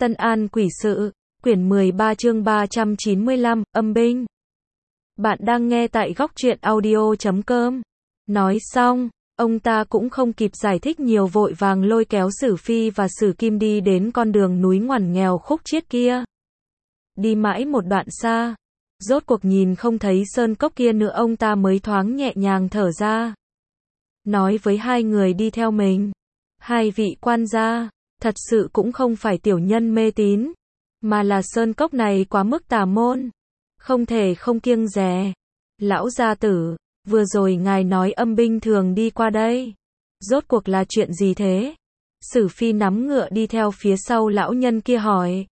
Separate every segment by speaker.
Speaker 1: Tân An Quỷ Sự, quyển 13 chương 395, âm binh. Bạn đang nghe tại góc truyện audio.com. Nói xong, ông ta cũng không kịp giải thích nhiều, vội vàng lôi kéo Sử Phi và Sử Kim đi đến con đường núi ngoằn nghèo khúc chiết kia. Đi mãi một đoạn xa, rốt cuộc nhìn không thấy sơn cốc kia nữa, ông ta mới thoáng nhẹ nhàng thở ra. Nói với hai người đi theo mình, hai vị quan gia, thật sự cũng không phải tiểu nhân mê tín, mà là sơn cốc này quá mức tà môn, không thể không kiêng dè. Lão gia tử, vừa rồi ngài nói âm binh thường đi qua đây, rốt cuộc là chuyện gì thế? Sử Phi nắm ngựa đi theo phía sau lão nhân kia hỏi.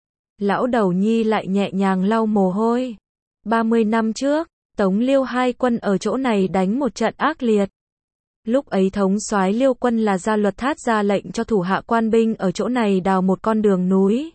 Speaker 1: Lão đầu nhi lại nhẹ nhàng lau mồ hôi. 30 năm trước, Tống Liêu hai quân ở chỗ này đánh một trận ác liệt. Lúc ấy thống soái Liêu quân là Gia Luật Thát ra lệnh cho thủ hạ quan binh ở chỗ này đào một con đường núi,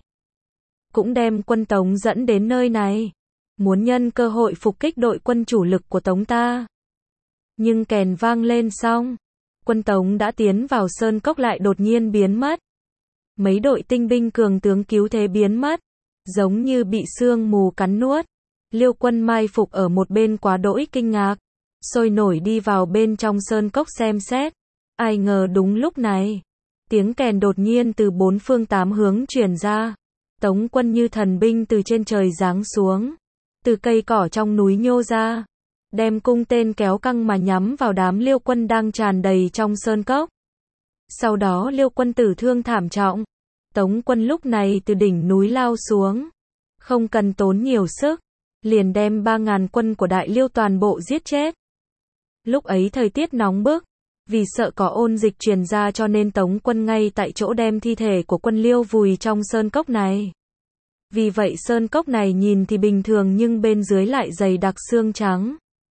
Speaker 1: cũng đem quân Tống dẫn đến nơi này, muốn nhân cơ hội phục kích đội quân chủ lực của Tống ta. Nhưng kèn vang lên xong, quân Tống đã tiến vào sơn cốc lại đột nhiên biến mất. Mấy đội tinh binh cường tướng cứu thế biến mất, giống như bị sương mù cắn nuốt. Liêu quân mai phục ở một bên quá đỗi kinh ngạc, sôi nổi đi vào bên trong sơn cốc xem xét. Ai ngờ đúng lúc này, tiếng kèn đột nhiên từ bốn phương tám hướng truyền ra. Tống quân như thần binh từ trên trời giáng xuống, từ cây cỏ trong núi nhô ra, đem cung tên kéo căng mà nhắm vào đám Liêu quân đang tràn đầy trong sơn cốc. Sau đó Liêu quân tử thương thảm trọng. Tống quân lúc này từ đỉnh núi lao xuống, không cần tốn nhiều sức, liền đem 3.000 quân của Đại Liêu toàn bộ giết chết. Lúc ấy thời tiết nóng bức, vì sợ có ôn dịch truyền ra cho nên Tống quân ngay tại chỗ đem thi thể của quân Liêu vùi trong sơn cốc này. Vì vậy sơn cốc này nhìn thì bình thường nhưng bên dưới lại dày đặc xương trắng.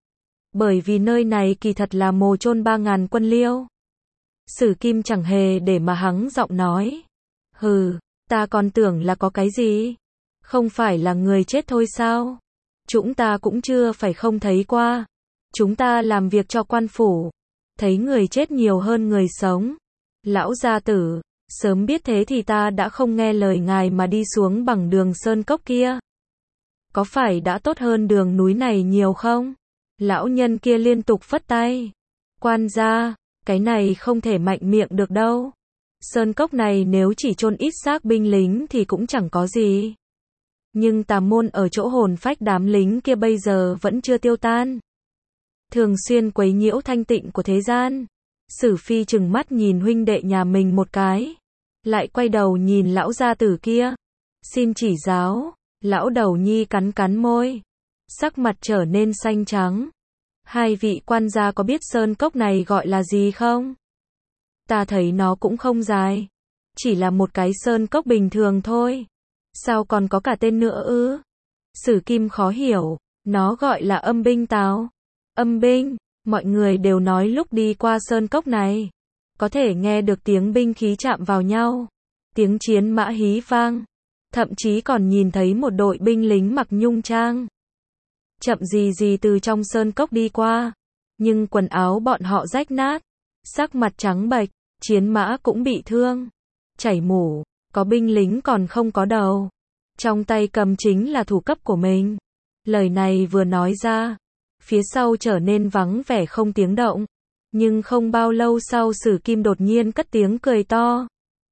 Speaker 1: Bởi vì nơi này kỳ thật là mồ chôn 3.000 quân Liêu. Sử Kim chẳng hề để mà hắng giọng nói. Hừ, ta còn tưởng là có cái gì? Không phải là người chết thôi sao? Chúng ta cũng chưa phải không thấy qua. Chúng ta làm việc cho quan phủ, thấy người chết nhiều hơn người sống. Lão gia tử, sớm biết thế thì ta đã không nghe lời ngài mà đi xuống bằng đường sơn cốc kia. Có phải đã tốt hơn đường núi này nhiều không? Lão nhân kia liên tục phất tay. Quan gia, cái này không thể mạnh miệng được đâu. Sơn cốc này nếu chỉ chôn ít xác binh lính thì cũng chẳng có gì. Nhưng tà môn ở chỗ hồn phách đám lính kia bây giờ vẫn chưa tiêu tan, thường xuyên quấy nhiễu thanh tịnh của thế gian. Sử Phi trừng mắt nhìn huynh đệ nhà mình một cái, lại quay đầu nhìn lão gia tử kia. Xin chỉ giáo. Lão đầu nhi cắn cắn môi, sắc mặt trở nên xanh trắng. Hai vị quan gia có biết sơn cốc này gọi là gì không? Ta thấy nó cũng không dài, chỉ là một cái sơn cốc bình thường thôi. Sao còn có cả tên nữa ư? Sử Kim khó hiểu. Nó gọi là âm binh tào. Âm binh, mọi người đều nói lúc đi qua sơn cốc này, có thể nghe được tiếng binh khí chạm vào nhau, tiếng chiến mã hí vang, thậm chí còn nhìn thấy một đội binh lính mặc nhung trang chậm gì gì từ trong sơn cốc đi qua, nhưng quần áo bọn họ rách nát, sắc mặt trắng bệch, chiến mã cũng bị thương, chảy mủ, có binh lính còn không có đầu, trong tay cầm chính là thủ cấp của mình. Lời này vừa nói ra, phía sau trở nên vắng vẻ không tiếng động, nhưng không bao lâu sau Sử Kim đột nhiên cất tiếng cười to.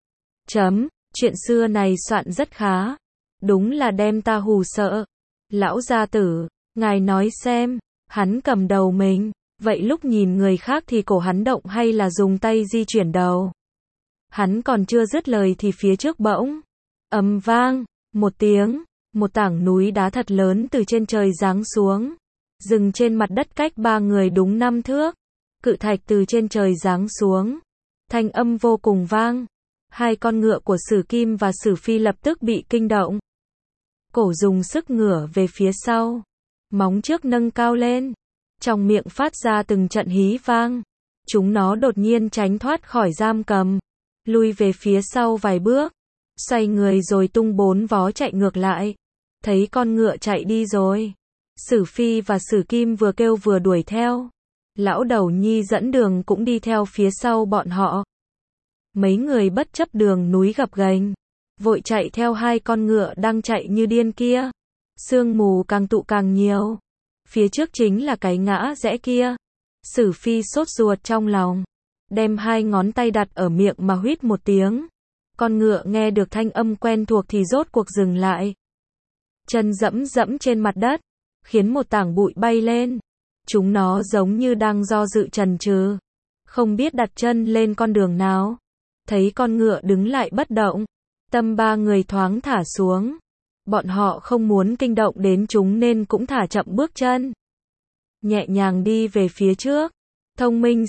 Speaker 1: Chuyện xưa này soạn rất khá, đúng là đem ta hù sợ. Lão gia tử, ngài nói xem, hắn cầm đầu mình, vậy lúc nhìn người khác thì cổ hắn động hay là dùng tay di chuyển đầu? Hắn còn chưa dứt lời thì phía trước bỗng ầm vang một tiếng, một tảng núi đá thật lớn từ trên trời giáng xuống, dừng trên mặt đất cách ba người đúng 5 thước. Cự thạch từ trên trời giáng xuống, thanh âm vô cùng vang. Hai con ngựa của Sử Kim và Sử Phi lập tức bị kinh động, cổ dùng sức ngửa về phía sau, móng trước nâng cao lên, trong miệng phát ra từng trận hí vang. Chúng nó đột nhiên tránh thoát khỏi giam cầm, lui về phía sau vài bước, xoay người rồi tung 4 vó chạy ngược lại. Thấy con ngựa chạy đi rồi, Sử Phi và Sử Kim vừa kêu vừa đuổi theo. Lão đầu nhi dẫn đường cũng đi theo phía sau bọn họ. Mấy người bất chấp đường núi gập ghềnh, vội chạy theo hai con ngựa đang chạy như điên kia. Sương mù càng tụ càng nhiều. Phía trước chính là cái ngã rẽ kia. Sử Phi sốt ruột trong lòng, đem hai ngón tay đặt ở miệng mà huýt một tiếng. Con ngựa nghe được thanh âm quen thuộc thì rốt cuộc dừng lại. Chân dẫm dẫm trên mặt đất, khiến một tảng bụi bay lên. Chúng nó giống như đang do dự chần chừ, không biết đặt chân lên con đường nào. Thấy con ngựa đứng lại bất động, tâm ba người thoáng thả xuống. Bọn họ không muốn kinh động đến chúng nên cũng thả chậm bước chân. Nhẹ nhàng đi về phía trước. Thông minh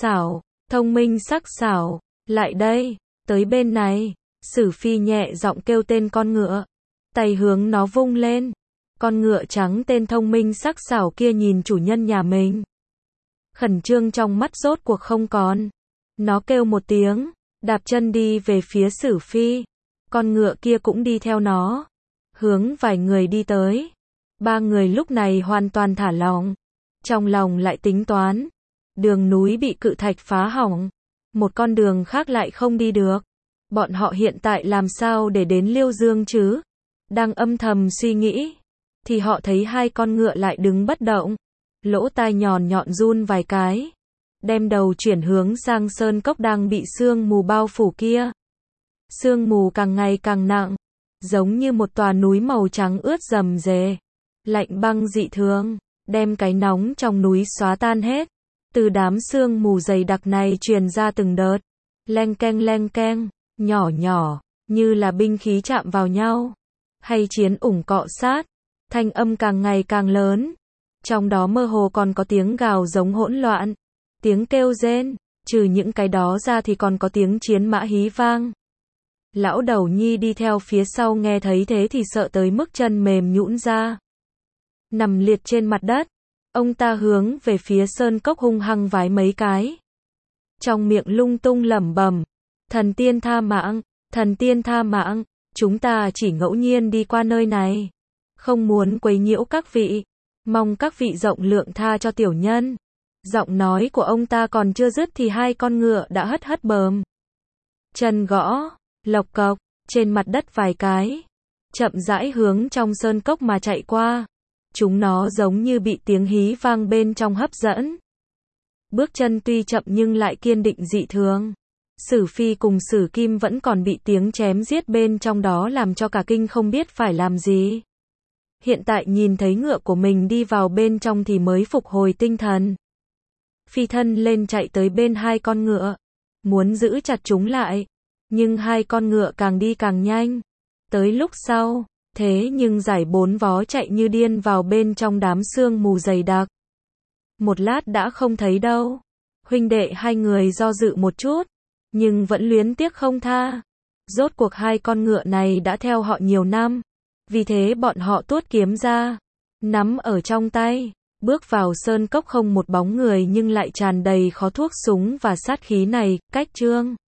Speaker 1: sắc sảo, lại đây, tới bên này. Sử Phi nhẹ giọng kêu tên con ngựa, tay hướng nó vung lên. Con ngựa trắng tên thông minh sắc sảo kia nhìn chủ nhân nhà mình. Khẩn trương trong mắt rốt cuộc không còn. Nó kêu một tiếng, đạp chân đi về phía Sử Phi. Con ngựa kia cũng đi theo nó, hướng vài người đi tới. Ba người lúc này hoàn toàn thả lỏng. Trong lòng lại tính toán, đường núi bị cự thạch phá hỏng, một con đường khác lại không đi được. Bọn họ hiện tại làm sao để đến Liêu Dương chứ? Đang âm thầm suy nghĩ, thì họ thấy hai con ngựa lại đứng bất động. Lỗ tai nhọn nhọn run vài cái, đem đầu chuyển hướng sang sơn cốc đang bị sương mù bao phủ kia. Sương mù càng ngày càng nặng, giống như một tòa núi màu trắng ướt rầm rề, lạnh băng dị thường, đem cái nóng trong núi xóa tan hết. Từ đám sương mù dày đặc này truyền ra từng đợt leng keng, nhỏ nhỏ, như là binh khí chạm vào nhau, hay chiến ủng cọ sát. Thanh âm càng ngày càng lớn, trong đó mơ hồ còn có tiếng gào giống hỗn loạn, tiếng kêu rên, trừ những cái đó ra thì còn có tiếng chiến mã hí vang. Lão Đầu Nhi đi theo phía sau nghe thấy thế thì sợ tới mức chân mềm nhũn ra. Nằm liệt trên mặt đất, ông ta hướng về phía sơn cốc hung hăng vái mấy cái. Trong miệng lung tung lẩm bẩm, thần tiên tha mạng, chúng ta chỉ ngẫu nhiên đi qua nơi này, không muốn quấy nhiễu các vị, mong các vị rộng lượng tha cho tiểu nhân. Giọng nói của ông ta còn chưa dứt thì hai con ngựa đã hất bờm. Chân gõ, lộc cộc, trên mặt đất vài cái, chậm rãi hướng trong sơn cốc mà chạy qua. Chúng nó giống như bị tiếng hí vang bên trong hấp dẫn. Bước chân tuy chậm nhưng lại kiên định dị thường. Sử Phi cùng Sử Kim vẫn còn bị tiếng chém giết bên trong đó làm cho cả kinh không biết phải làm gì. Hiện tại nhìn thấy ngựa của mình đi vào bên trong thì mới phục hồi tinh thần. Phi thân lên chạy tới bên hai con ngựa, muốn giữ chặt chúng lại, nhưng hai con ngựa càng đi càng nhanh. Tới lúc sau, thế nhưng giải bốn vó chạy như điên vào bên trong đám sương mù dày đặc. Một lát đã không thấy đâu. Huynh đệ hai người do dự một chút, nhưng vẫn luyến tiếc không tha. Rốt cuộc hai con ngựa này đã theo họ nhiều năm, vì thế bọn họ tuốt kiếm ra, nắm ở trong tay, bước vào sơn cốc không một bóng người nhưng lại tràn đầy khói thuốc súng và sát khí này. Cách chương